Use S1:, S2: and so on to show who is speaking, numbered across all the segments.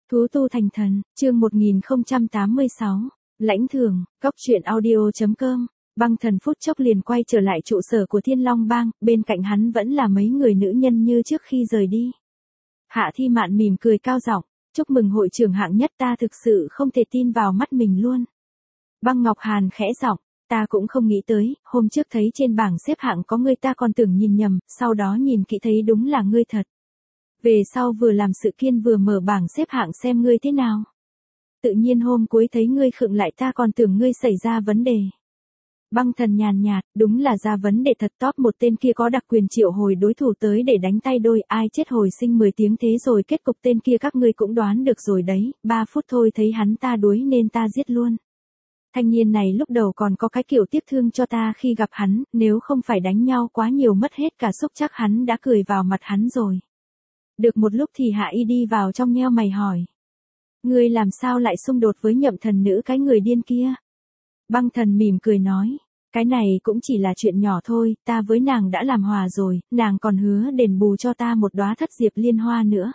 S1: Thú tu thành thần, chương 1086, lãnh thưởng, góc truyện audio.com, băng thần phút chốc liền quay trở lại trụ sở của Thiên Long Bang, bên cạnh hắn vẫn là mấy người nữ nhân như trước khi rời đi. Hạ Thi Mạn mỉm cười cao giọng, chúc mừng hội trưởng hạng nhất, ta thực sự không thể tin vào mắt mình luôn. Băng Ngọc Hàn khẽ giọng, ta cũng không nghĩ tới, hôm trước thấy trên bảng xếp hạng có ngươi ta còn tưởng nhìn nhầm, sau đó nhìn kỹ thấy đúng là ngươi thật. Về sau vừa làm sự kiên vừa mở bảng xếp hạng xem ngươi thế nào. Tự nhiên hôm cuối thấy ngươi khựng lại ta còn tưởng ngươi xảy ra vấn đề. Băng Thần nhàn nhạt, đúng là ra vấn đề thật, top một tên kia có đặc quyền triệu hồi đối thủ tới để đánh tay đôi, ai chết hồi sinh 10 tiếng thế rồi kết cục tên kia các ngươi cũng đoán được rồi đấy, 3 phút thôi thấy hắn ta đuối nên ta giết luôn. Thanh niên này lúc đầu còn có cái kiểu tiếc thương cho ta khi gặp hắn, nếu không phải đánh nhau quá nhiều mất hết cả xúc chắc hắn đã cười vào mặt hắn rồi. Được một lúc thì Hạ Y đi vào trong nheo mày hỏi. Ngươi làm sao lại xung đột với Nhậm thần nữ cái người điên kia? Băng Thần mỉm cười nói. Cái này cũng chỉ là chuyện nhỏ thôi, ta với nàng đã làm hòa rồi, nàng còn hứa đền bù cho ta một đóa thất diệp liên hoa nữa.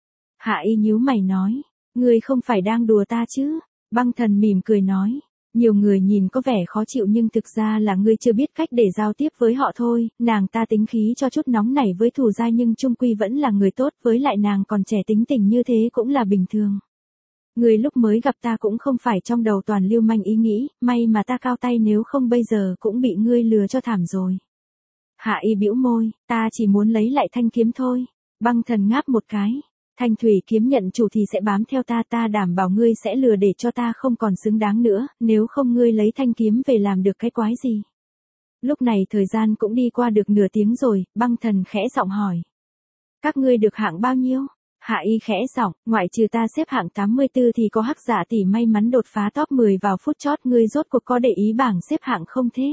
S1: Hạ Y nhíu mày nói. Ngươi không phải đang đùa ta chứ? Băng Thần mỉm cười nói. Nhiều người nhìn có vẻ khó chịu nhưng thực ra là ngươi chưa biết cách để giao tiếp với họ thôi, nàng ta tính khí cho chút nóng nảy với thù gia nhưng chung quy vẫn là người tốt, với lại nàng còn trẻ tính tình như thế cũng là bình thường. Ngươi lúc mới gặp ta cũng không phải trong đầu toàn lưu manh ý nghĩ, may mà ta cao tay nếu không bây giờ cũng bị ngươi lừa cho thảm rồi. Hạ Y bĩu môi, ta chỉ muốn lấy lại thanh kiếm thôi. Băng Thần ngáp một cái. Thanh thủy kiếm nhận chủ thì sẽ bám theo ta, ta đảm bảo ngươi sẽ lừa để cho ta không còn xứng đáng nữa, nếu không ngươi lấy thanh kiếm về làm được cái quái gì. Lúc này thời gian cũng đi qua được nửa tiếng rồi, Băng Thần khẽ giọng hỏi. Các ngươi được hạng bao nhiêu? Hạ Y khẽ giọng, ngoại trừ ta xếp hạng 84 thì có Hắc Dạ tỷ may mắn đột phá top 10 vào phút chót, ngươi rốt cuộc có để ý bảng xếp hạng không thế?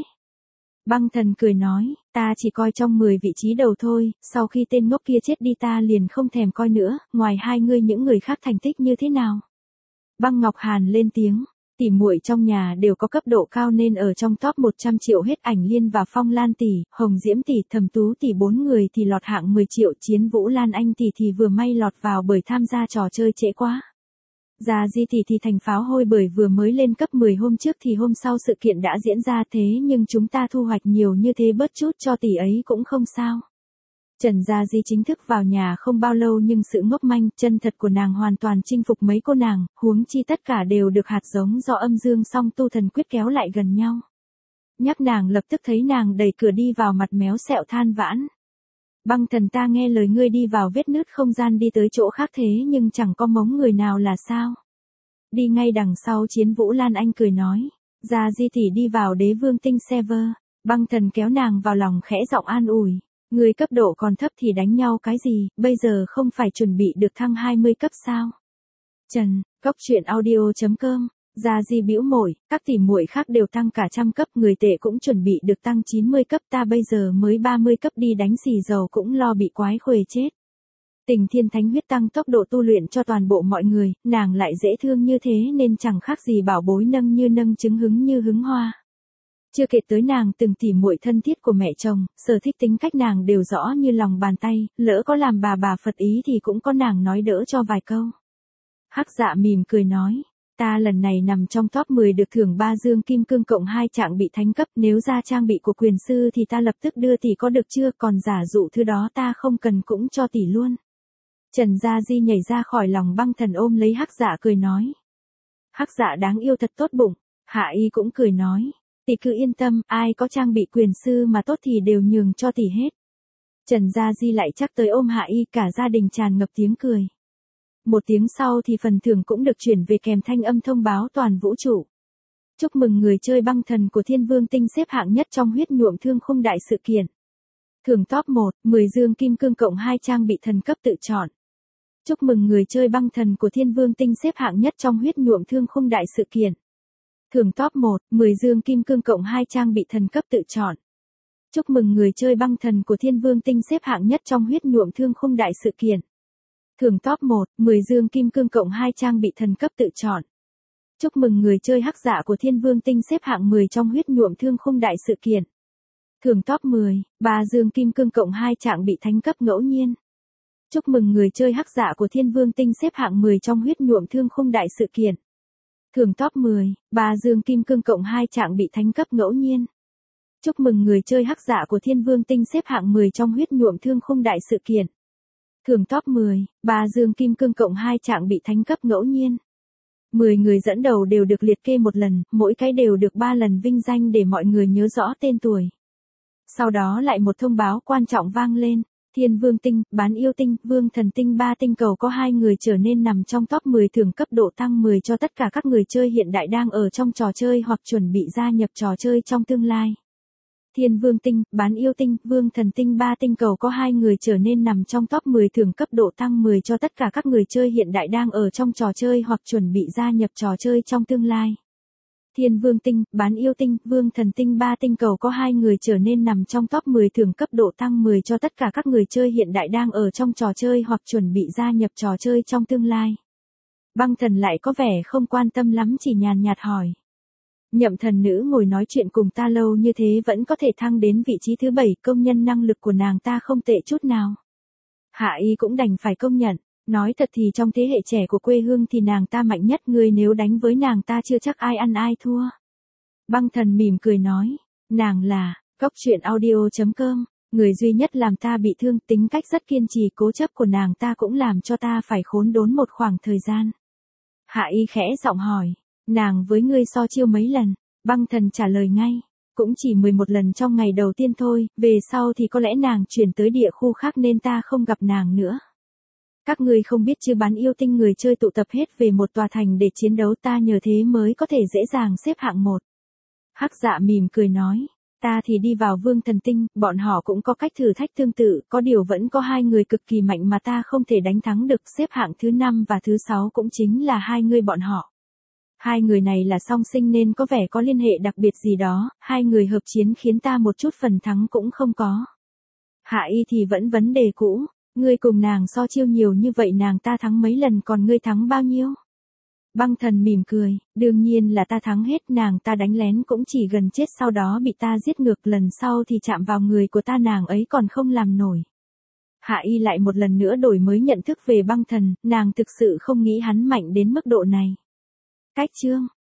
S1: Băng Thần cười nói, ta chỉ coi trong 10 vị trí đầu thôi, sau khi tên ngốc kia chết đi ta liền không thèm coi nữa, ngoài hai ngươi những người khác thành tích như thế nào? Băng Ngọc Hàn lên tiếng, tỷ muội trong nhà đều có cấp độ cao nên ở trong top 100 triệu hết Ảnh Liên và Phong Lan tỷ, Hồng Diễm tỷ, Thẩm Tú tỷ 4 người thì lọt hạng 10 triệu, Chiến Vũ Lan Anh tỷ thì vừa may lọt vào bởi tham gia trò chơi trễ quá. Già Di tỷ thì thành pháo hôi bởi vừa mới lên cấp 10 hôm trước thì hôm sau sự kiện đã diễn ra thế nhưng chúng ta thu hoạch nhiều như thế bớt chút cho tỷ ấy cũng không sao. Trần Gia Di chính thức vào nhà không bao lâu nhưng sự ngốc manh, chân thật của nàng hoàn toàn chinh phục mấy cô nàng, huống chi tất cả đều được hạt giống do âm dương song tu thần quyết kéo lại gần nhau. Nhắc nàng lập tức thấy nàng đẩy cửa đi vào mặt méo sẹo than vãn. Băng Thần, ta nghe lời ngươi đi vào vết nứt không gian đi tới chỗ khác thế nhưng chẳng có mống người nào là sao? Đi ngay đằng sau. Chiến Vũ Lan Anh cười nói. Gia Di tỷ đi vào Đế Vương tinh server. Băng Thần kéo nàng vào lòng khẽ giọng an ủi. Người cấp độ còn thấp thì đánh nhau cái gì, bây giờ không phải chuẩn bị được thăng 20 cấp sao? Trần, góc truyện audio.com. Gia Di bĩu môi, các tỷ muội khác đều tăng cả trăm cấp, người tệ cũng chuẩn bị được tăng 90 cấp, ta bây giờ mới 30 cấp đi đánh xì dầu cũng lo bị quái khuề chết. Tình Thiên Thánh huyết tăng tốc độ tu luyện cho toàn bộ mọi người, nàng lại dễ thương như thế nên chẳng khác gì bảo bối nâng như nâng trứng hứng như hứng hoa. Chưa kể tới nàng từng tỉ muội thân thiết của mẹ chồng, sở thích tính cách nàng đều rõ như lòng bàn tay, lỡ có làm bà Phật ý thì cũng có nàng nói đỡ cho vài câu. Hắc Dạ mỉm cười nói. Ta lần này nằm trong top 10 được thưởng 3 dương kim cương cộng 2 trạng bị thánh cấp, nếu ra trang bị của quyền sư thì ta lập tức đưa tỷ có được chưa, còn giả dụ thứ đó ta không cần cũng cho tỷ luôn. Trần Gia Di nhảy ra khỏi lòng Băng Thần ôm lấy Hắc Dạ cười nói. Hắc Dạ đáng yêu thật tốt bụng. Hạ Y cũng cười nói. Tỷ cứ yên tâm, ai có trang bị quyền sư mà tốt thì đều nhường cho tỷ hết. Trần Gia Di lại chắc tới ôm Hạ Y, cả gia đình tràn ngập tiếng cười. Một tiếng sau thì phần thưởng cũng được chuyển về kèm thanh âm thông báo toàn vũ trụ. Chúc mừng người chơi băng thần của Thiên Vương tinh xếp hạng nhất trong huyết nhuộm thương khung đại sự kiện. Thưởng top 1, 10 dương kim cương cộng 2 trang bị thần cấp tự chọn. Chúc mừng người chơi băng thần của Thiên Vương tinh xếp hạng nhất trong huyết nhuộm thương khung đại sự kiện. Thưởng top 1, 10 dương kim cương cộng 2 trang bị thần cấp tự chọn. Chúc mừng người chơi băng thần của Thiên Vương tinh xếp hạng nhất trong huyết nhuộm thương khung đại sự kiện. Thưởng top 1, 10 dương kim cương cộng 2 trang bị thần cấp tự chọn. Chúc mừng người chơi Hắc Dạ của Thiên Vương tinh xếp hạng 10 trong huyết nhuộm thương khung đại sự kiện. Thưởng top 10, 3 dương kim cương cộng 2 trạng bị thánh cấp ngẫu nhiên. Chúc mừng người chơi hắc dạ của Thiên Vương Tinh xếp hạng 10 trong huyết nhuộm thương khung đại sự kiện. Thưởng top 10, 3 dương kim cương cộng 2 trạng bị thánh cấp ngẫu nhiên. Chúc mừng người chơi hắc dạ của Thiên Vương Tinh xếp hạng 10 trong huyết nhuộm thương khung đại sự kiện. Thưởng top 10, 3 dương kim cương cộng 2 trạng bị thánh cấp ngẫu nhiên. 10 người dẫn đầu đều được liệt kê một lần, mỗi cái đều được 3 lần vinh danh để mọi người nhớ rõ tên tuổi. Sau đó lại một thông báo quan trọng vang lên. Thiên Vương Tinh, Bán Yêu Tinh, Vương Thần Tinh 3 tinh cầu có 2 người trở nên nằm trong top 10 thưởng cấp độ tăng 10 cho tất cả các người chơi hiện đại đang ở trong trò chơi hoặc chuẩn bị gia nhập trò chơi trong tương lai. Thiên Vương Tinh, Bán Yêu Tinh, Vương Thần Tinh 3 tinh cầu có 2 người trở nên nằm trong top 10 thưởng cấp độ tăng 10 cho tất cả các người chơi hiện đại đang ở trong trò chơi hoặc chuẩn bị gia nhập trò chơi trong tương lai. Thiên Vương Tinh, Bán Yêu Tinh, Vương Thần Tinh 3 tinh cầu có 2 người trở nên nằm trong top 10 thưởng cấp độ tăng 10 cho tất cả các người chơi hiện đại đang ở trong trò chơi hoặc chuẩn bị gia nhập trò chơi trong tương lai. Băng Thần lại có vẻ không quan tâm lắm, chỉ nhàn nhạt hỏi. Nhậm Thần Nữ ngồi nói chuyện cùng ta lâu như thế vẫn có thể thăng đến vị trí thứ 7, công nhân năng lực của nàng ta không tệ chút nào. Hạ Y cũng đành phải công nhận. Nói thật thì trong thế hệ trẻ của quê hương thì nàng ta mạnh nhất, người nếu đánh với nàng ta chưa chắc ai ăn ai thua. Băng Thần mỉm cười nói, nàng là, Cóc Truyện Audio.com, người duy nhất làm ta bị thương, tính cách rất kiên trì cố chấp của nàng ta cũng làm cho ta phải khốn đốn một khoảng thời gian. Hạ Y khẽ giọng hỏi, nàng với ngươi so chiêu mấy lần? Băng Thần trả lời ngay, cũng chỉ 11 lần trong ngày đầu tiên thôi, về sau thì có lẽ nàng chuyển tới địa khu khác nên ta không gặp nàng nữa. Các ngươi không biết chứ, Bán Yêu Tinh người chơi tụ tập hết về một tòa thành để chiến đấu, ta nhờ thế mới có thể dễ dàng xếp hạng 1. Hắc Dạ mỉm cười nói, ta thì đi vào Vương Thần Tinh, bọn họ cũng có cách thử thách tương tự, có điều vẫn có 2 người cực kỳ mạnh mà ta không thể đánh thắng được, xếp hạng thứ 5 và thứ 6 cũng chính là 2 người bọn họ. 2 người này là song sinh nên có vẻ có liên hệ đặc biệt gì đó, 2 người hợp chiến khiến ta một chút phần thắng cũng không có. Hạ Y thì vẫn vấn đề cũ. Ngươi cùng nàng so chiêu nhiều như vậy, nàng ta thắng mấy lần còn ngươi thắng bao nhiêu? Băng Thần mỉm cười, đương nhiên là ta thắng hết, nàng ta đánh lén cũng chỉ gần chết sau đó bị ta giết ngược, lần sau thì chạm vào người của ta nàng ấy còn không làm nổi. Hạ Y lại một lần nữa đổi mới nhận thức về Băng Thần, nàng thực sự không nghĩ hắn mạnh đến mức độ này. Cách chương